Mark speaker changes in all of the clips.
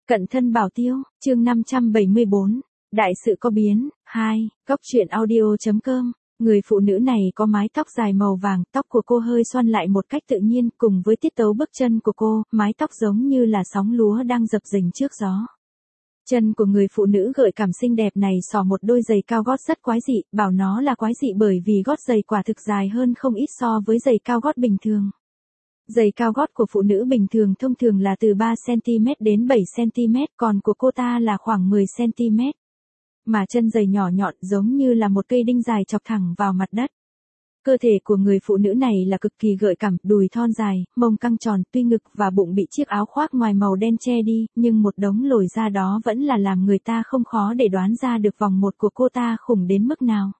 Speaker 1: Cận thân bảo tiêu, chương 574, đại sự có biến, 2, góc truyện audio.com. Người phụ nữ này có mái tóc dài màu vàng, tóc của cô hơi xoăn lại một cách tự nhiên, cùng với tiết tấu bước chân của cô, mái tóc giống như là sóng lúa đang dập dềnh trước gió. Chân của người phụ nữ gợi cảm xinh đẹp này xỏ một đôi giày cao gót rất quái dị, bảo nó là quái dị bởi vì gót giày quả thực dài hơn không ít so với giày cao gót bình thường. Giày cao gót của phụ nữ bình thường thông thường là từ 3cm đến 7cm, còn của cô ta là khoảng 10cm. Mà chân giày nhỏ nhọn giống như là một cây đinh dài chọc thẳng vào mặt đất. Cơ thể của người phụ nữ này là cực kỳ gợi cảm, đùi thon dài, mông căng tròn, tuy ngực và bụng bị chiếc áo khoác ngoài màu đen che đi, nhưng một đống lồi da đó vẫn là làm người ta không khó để đoán ra được vòng một của cô ta khủng đến mức nào.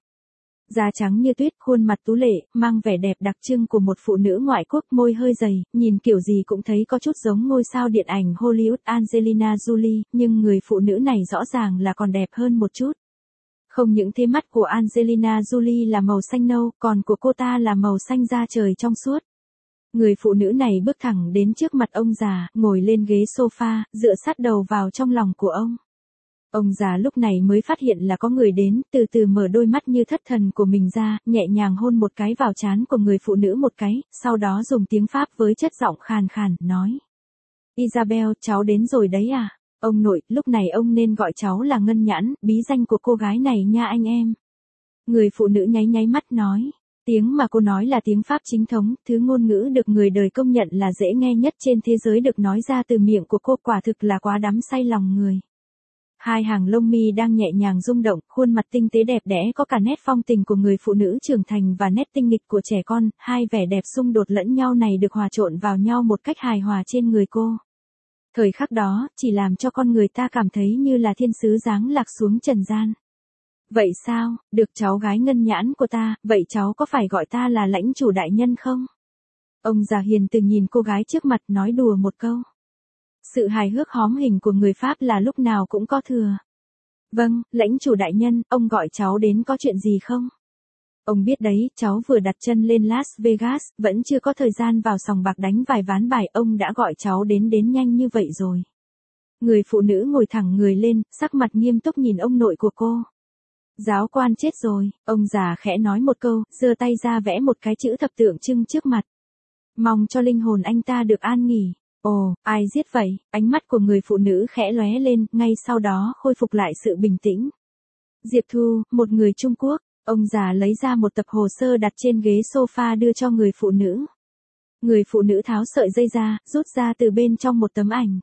Speaker 1: Da trắng như tuyết, khuôn mặt tú lệ, mang vẻ đẹp đặc trưng của một phụ nữ ngoại quốc, môi hơi dày, nhìn kiểu gì cũng thấy có chút giống ngôi sao điện ảnh Hollywood Angelina Jolie, nhưng người phụ nữ này rõ ràng là còn đẹp hơn một chút. Không những thế, mắt của Angelina Jolie là màu xanh nâu, còn của cô ta là màu xanh da trời trong suốt. Người phụ nữ này bước thẳng đến trước mặt ông già, ngồi lên ghế sofa, dựa sát đầu vào trong lòng của ông. Ông già lúc này mới phát hiện là có người đến, từ từ mở đôi mắt như thất thần của mình ra, nhẹ nhàng hôn một cái vào trán của người phụ nữ một cái, sau đó dùng tiếng Pháp với chất giọng khàn khàn, nói. Isabel, cháu đến rồi đấy à? Ông nội, lúc này ông nên gọi cháu là Ngân Nhãn, bí danh của cô gái này nha anh em. Người phụ nữ nháy nháy mắt nói. Tiếng mà cô nói là tiếng Pháp chính thống, thứ ngôn ngữ được người đời công nhận là dễ nghe nhất trên thế giới được nói ra từ miệng của cô, quả thực là quá đắm say lòng người. Hai hàng lông mi đang nhẹ nhàng rung động, khuôn mặt tinh tế đẹp đẽ có cả nét phong tình của người phụ nữ trưởng thành và nét tinh nghịch của trẻ con, hai vẻ đẹp xung đột lẫn nhau này được hòa trộn vào nhau một cách hài hòa trên người cô. Thời khắc đó, chỉ làm cho con người ta cảm thấy như là thiên sứ giáng lạc xuống trần gian. Vậy sao, được cháu gái Ngân Nhãn của ta, vậy cháu có phải gọi ta là lãnh chủ đại nhân không? Ông già hiền từ nhìn cô gái trước mặt nói đùa một câu. Sự hài hước hóm hình của người Pháp là lúc nào cũng có thừa. Vâng, lãnh chủ đại nhân, ông gọi cháu đến có chuyện gì không? Ông biết đấy, cháu vừa đặt chân lên Las Vegas, vẫn chưa có thời gian vào sòng bạc đánh vài ván bài, ông đã gọi cháu đến nhanh như vậy rồi. Người phụ nữ ngồi thẳng người lên, sắc mặt nghiêm túc nhìn ông nội của cô. Giáo quan chết rồi, ông già khẽ nói một câu, giơ tay ra vẽ một cái chữ thập tượng trưng trước mặt. Mong cho linh hồn anh ta được an nghỉ. Ồ, ai giết vậy? Ánh mắt của người phụ nữ khẽ lóe lên, ngay sau đó khôi phục lại sự bình tĩnh. Diệp Thu, một người Trung Quốc. Ông già lấy ra một tập hồ sơ đặt trên ghế sofa đưa cho người phụ nữ. Người phụ nữ tháo sợi dây ra, rút ra từ bên trong một tấm ảnh.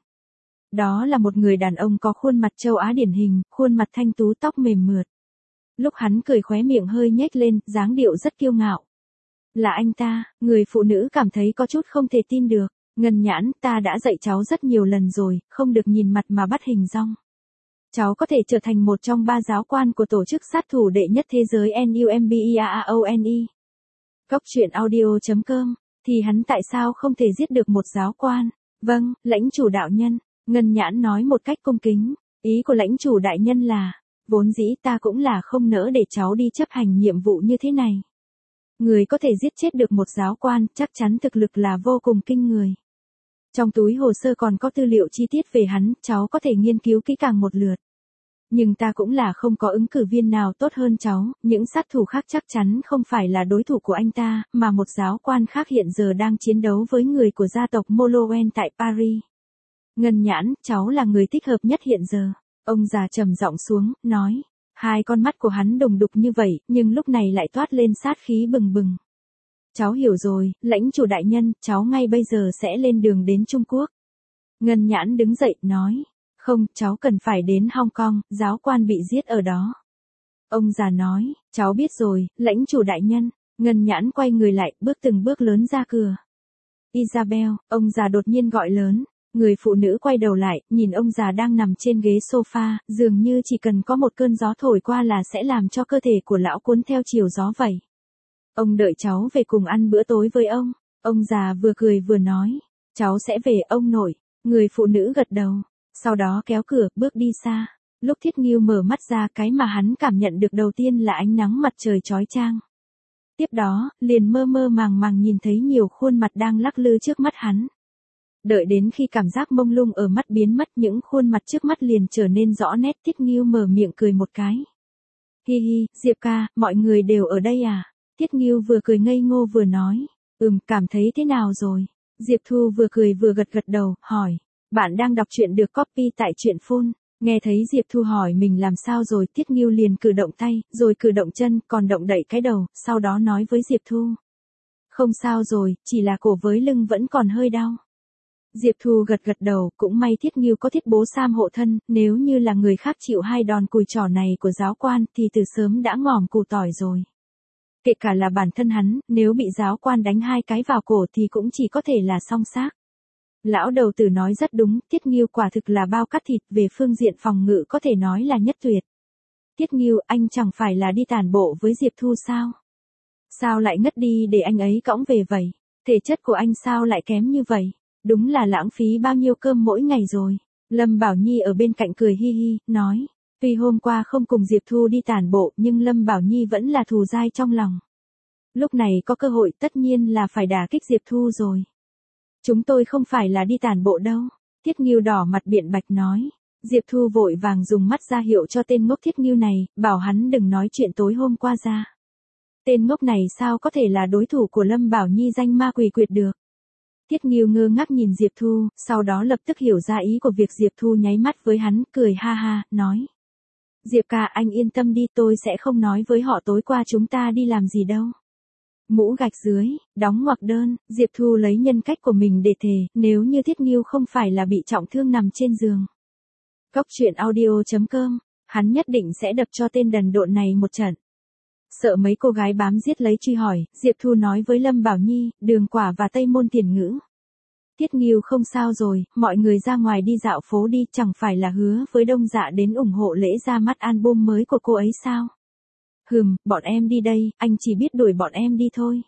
Speaker 1: Đó là một người đàn ông có khuôn mặt châu Á điển hình, khuôn mặt thanh tú, tóc mềm mượt. Lúc hắn cười khóe miệng hơi nhếch lên, dáng điệu rất kiêu ngạo. Là anh ta, người phụ nữ cảm thấy có chút không thể tin được. Ngân Nhãn, ta đã dạy cháu rất nhiều lần rồi, không được nhìn mặt mà bắt hình dong. Cháu có thể trở thành một trong 3 giáo quan của tổ chức sát thủ đệ nhất thế giới NUMBEAAONE. Góc truyện audio.com, thì hắn tại sao không thể giết được một giáo quan? Vâng, lãnh chủ đạo nhân, Ngân Nhãn nói một cách cung kính. Ý của lãnh chủ đại nhân là, vốn dĩ ta cũng là không nỡ để cháu đi chấp hành nhiệm vụ như thế này. Người có thể giết chết được một giáo quan, chắc chắn thực lực là vô cùng kinh người. Trong túi hồ sơ còn có tư liệu chi tiết về hắn, cháu có thể nghiên cứu kỹ càng một lượt. Nhưng ta cũng là không có ứng cử viên nào tốt hơn cháu, những sát thủ khác chắc chắn không phải là đối thủ của anh ta, mà một giáo quan khác hiện giờ đang chiến đấu với người của gia tộc Molowen tại Paris. Ngân Nhãn, cháu là người thích hợp nhất hiện giờ. Ông già trầm giọng xuống, nói. Hai con mắt của hắn đồng đục như vậy, nhưng lúc này lại toát lên sát khí bừng bừng. Cháu hiểu rồi, lãnh chủ đại nhân, cháu ngay bây giờ sẽ lên đường đến Trung Quốc. Ngân Nhãn đứng dậy, nói. Không, cháu cần phải đến Hong Kong, giáo quan bị giết ở đó. Ông già nói, cháu biết rồi, lãnh chủ đại nhân. Ngân Nhãn quay người lại, bước từng bước lớn ra cửa. Isabel, ông già đột nhiên gọi lớn. Người phụ nữ quay đầu lại, nhìn ông già đang nằm trên ghế sofa, dường như chỉ cần có một cơn gió thổi qua là sẽ làm cho cơ thể của lão cuốn theo chiều gió vậy. Ông đợi cháu về cùng ăn bữa tối với ông. Ông già vừa cười vừa nói. Cháu sẽ về ông nội. Người phụ nữ gật đầu. Sau đó kéo cửa, bước đi xa. Lúc Thiết Nghiêu mở mắt ra, cái mà hắn cảm nhận được đầu tiên là ánh nắng mặt trời chói chang. Tiếp đó, liền mơ mơ màng màng nhìn thấy nhiều khuôn mặt đang lắc lư trước mắt hắn. Đợi đến khi cảm giác mông lung ở mắt biến mất, những khuôn mặt trước mắt liền trở nên rõ nét. Tiết Nghiêu mở miệng cười một cái. Hi hi, Diệp ca, mọi người đều ở đây à? Tiết Nghiêu vừa cười ngây ngô vừa nói. Cảm thấy thế nào rồi? Diệp Thu vừa cười vừa gật gật đầu, hỏi. Bạn đang đọc truyện được copy tại truyện phone. Nghe thấy Diệp Thu hỏi mình làm sao rồi, Tiết Nghiêu liền cử động tay, rồi cử động chân, còn động đậy cái đầu, sau đó nói với Diệp Thu. Không sao rồi, chỉ là cổ với lưng vẫn còn hơi đau. Diệp Thu gật gật đầu, cũng may Tiết Nghiêu có thiết bố Sam hộ thân, nếu như là người khác chịu hai đòn cùi trỏ này của giáo quan thì từ sớm đã ngòm củ tỏi rồi. Kể cả là bản thân hắn, nếu bị giáo quan đánh hai cái vào cổ thì cũng chỉ có thể là song xác. Lão đầu tử nói rất đúng, Tiết Nghiêu quả thực là bao cắt thịt, về phương diện phòng ngự có thể nói là nhất tuyệt. Tiết Nghiêu, anh chẳng phải là đi tản bộ với Diệp Thu sao? Sao lại ngất đi để anh ấy cõng về vậy? Thể chất của anh sao lại kém như vậy? Đúng là lãng phí bao nhiêu cơm mỗi ngày rồi. Lâm Bảo Nhi ở bên cạnh cười hi hi, nói. Tuy hôm qua không cùng Diệp Thu đi tản bộ nhưng Lâm Bảo Nhi vẫn là thù dai trong lòng. Lúc này có cơ hội tất nhiên là phải đả kích Diệp Thu rồi. Chúng tôi không phải là đi tản bộ đâu. Tiết Nghiêu đỏ mặt biện bạch nói. Diệp Thu vội vàng dùng mắt ra hiệu cho tên ngốc Tiết Nghiêu này, bảo hắn đừng nói chuyện tối hôm qua ra. Tên ngốc này sao có thể là đối thủ của Lâm Bảo Nhi danh ma quỷ quyệt được. Tiết Nghiêu ngơ ngác nhìn Diệp Thu, sau đó lập tức hiểu ra ý của việc. Diệp Thu nháy mắt với hắn, cười ha ha, nói. Diệp ca, anh yên tâm đi, tôi sẽ không nói với họ tối qua chúng ta đi làm gì đâu. Mũ gạch dưới, đóng ngoặc đơn, Diệp Thu lấy nhân cách của mình để thề, nếu như Tiết Nghiêu không phải là bị trọng thương nằm trên giường. Cốc truyện audio.com, hắn nhất định sẽ đập cho tên đần độn này một trận. Sợ mấy cô gái bám giết lấy truy hỏi, Diệp Thu nói với Lâm Bảo Nhi, Đường Quả và Tây Môn Tiền Ngữ. Tiết Nghiêu không sao rồi, mọi người ra ngoài đi dạo phố đi, chẳng phải là hứa với Đông Dạ đến ủng hộ lễ ra mắt album mới của cô ấy sao? Bọn em đi đây, anh chỉ biết đuổi bọn em đi thôi.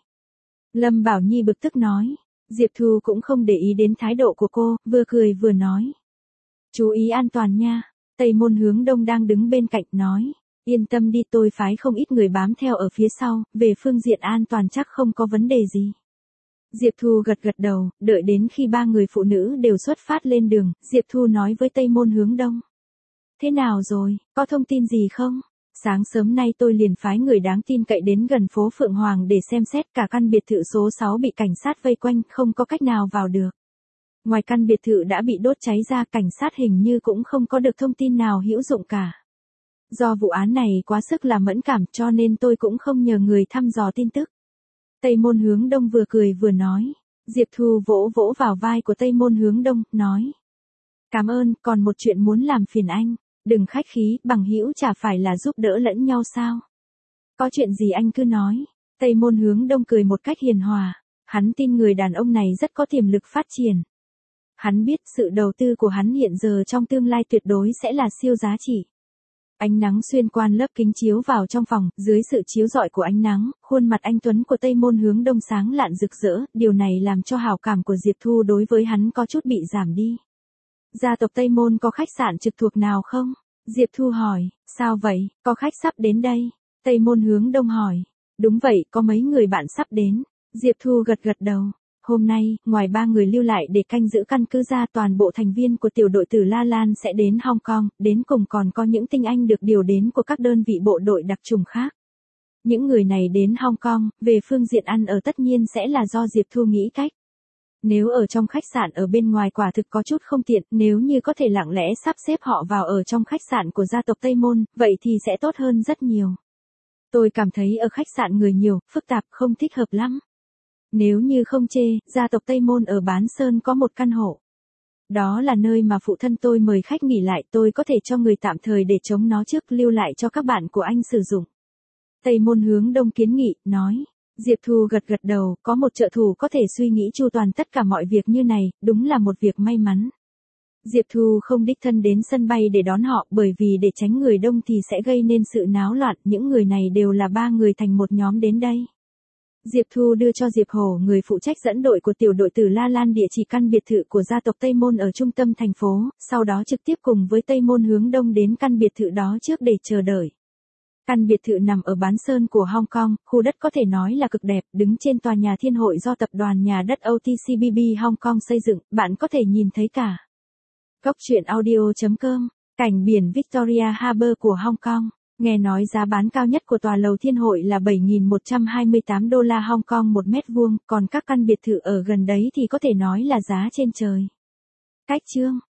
Speaker 1: Lâm Bảo Nhi bực tức nói. Diệp Thu cũng không để ý đến thái độ của cô, vừa cười vừa nói. Chú ý an toàn nha. Tây Môn Hướng Đông đang đứng bên cạnh nói. Yên tâm đi, tôi phái không ít người bám theo ở phía sau, về phương diện an toàn chắc không có vấn đề gì. Diệp Thu gật gật đầu, đợi đến khi ba người phụ nữ đều xuất phát lên đường, Diệp Thu nói với Tây Môn Hướng Đông. Thế nào rồi, có thông tin gì không? Sáng sớm nay tôi liền phái người đáng tin cậy đến gần phố Phượng Hoàng để xem xét, cả căn biệt thự số 6 bị cảnh sát vây quanh, không có cách nào vào được. Ngoài căn biệt thự đã bị đốt cháy ra, cảnh sát hình như cũng không có được thông tin nào hữu dụng cả. Do vụ án này quá sức là mẫn cảm cho nên tôi cũng không nhờ người thăm dò tin tức. Tây Môn Hướng Đông vừa cười vừa nói. Diệp Thu vỗ vỗ vào vai của Tây Môn Hướng Đông, nói. Cảm ơn, còn một chuyện muốn làm phiền anh. Đừng khách khí, bằng hữu chả phải là giúp đỡ lẫn nhau sao? Có chuyện gì anh cứ nói. Tây Môn Hướng Đông cười một cách hiền hòa. Hắn tin người đàn ông này rất có tiềm lực phát triển. Hắn biết sự đầu tư của hắn hiện giờ trong tương lai tuyệt đối sẽ là siêu giá trị. Ánh nắng xuyên qua lớp kính chiếu vào trong phòng, dưới sự chiếu rọi của ánh nắng, khuôn mặt anh tuấn của Tây Môn Hướng Đông sáng lạn rực rỡ, điều này làm cho hảo cảm của Diệp Thu đối với hắn có chút bị giảm đi. Gia tộc Tây Môn có khách sạn trực thuộc nào không? Diệp Thu hỏi, sao vậy, có khách sắp đến đây? Tây Môn Hướng Đông hỏi, đúng vậy, có mấy người bạn sắp đến. Diệp Thu gật gật đầu. Hôm nay, ngoài 3 người lưu lại để canh giữ căn cứ ra, toàn bộ thành viên của tiểu đội Tử La Lan sẽ đến Hong Kong, đến cùng còn có những tinh anh được điều đến của các đơn vị bộ đội đặc trùng khác. Những người này đến Hong Kong, về phương diện ăn ở tất nhiên sẽ là do Diệp Thu nghĩ cách. Nếu ở trong khách sạn ở bên ngoài quả thực có chút không tiện, nếu như có thể lặng lẽ sắp xếp họ vào ở trong khách sạn của gia tộc Tây Môn, vậy thì sẽ tốt hơn rất nhiều. Tôi cảm thấy ở khách sạn người nhiều, phức tạp, không thích hợp lắm. Nếu như không chê, gia tộc Tây Môn ở Bán Sơn có một căn hộ. Đó là nơi mà phụ thân tôi mời khách nghỉ lại, tôi có thể cho người tạm thời để chống nó trước, lưu lại cho các bạn của anh sử dụng. Tây Môn Hướng Đông kiến nghị, nói. Diệp Thu gật gật đầu, có một trợ thủ có thể suy nghĩ chu toàn tất cả mọi việc như này, đúng là một việc may mắn. Diệp Thu không đích thân đến sân bay để đón họ, bởi vì để tránh người đông thì sẽ gây nên sự náo loạn, những người này đều là 3 người thành một nhóm đến đây. Diệp Thu đưa cho Diệp Hổ, người phụ trách dẫn đội của tiểu đội Tử La Lan, địa chỉ căn biệt thự của gia tộc Tây Môn ở trung tâm thành phố, sau đó trực tiếp cùng với Tây Môn Hướng Đông đến căn biệt thự đó trước để chờ đợi. Căn biệt thự nằm ở bán sơn của Hong Kong, khu đất có thể nói là cực đẹp, đứng trên tòa nhà Thiên Hội do tập đoàn nhà đất OTCBB Hong Kong xây dựng, bạn có thể nhìn thấy cả. Góc truyện audio.com, cảnh biển Victoria Harbour của Hong Kong. Nghe nói giá bán cao nhất của tòa lầu Thiên Hội là 7.128 đô la Hong Kong một mét vuông, còn các căn biệt thự ở gần đấy thì có thể nói là giá trên trời. Cách chương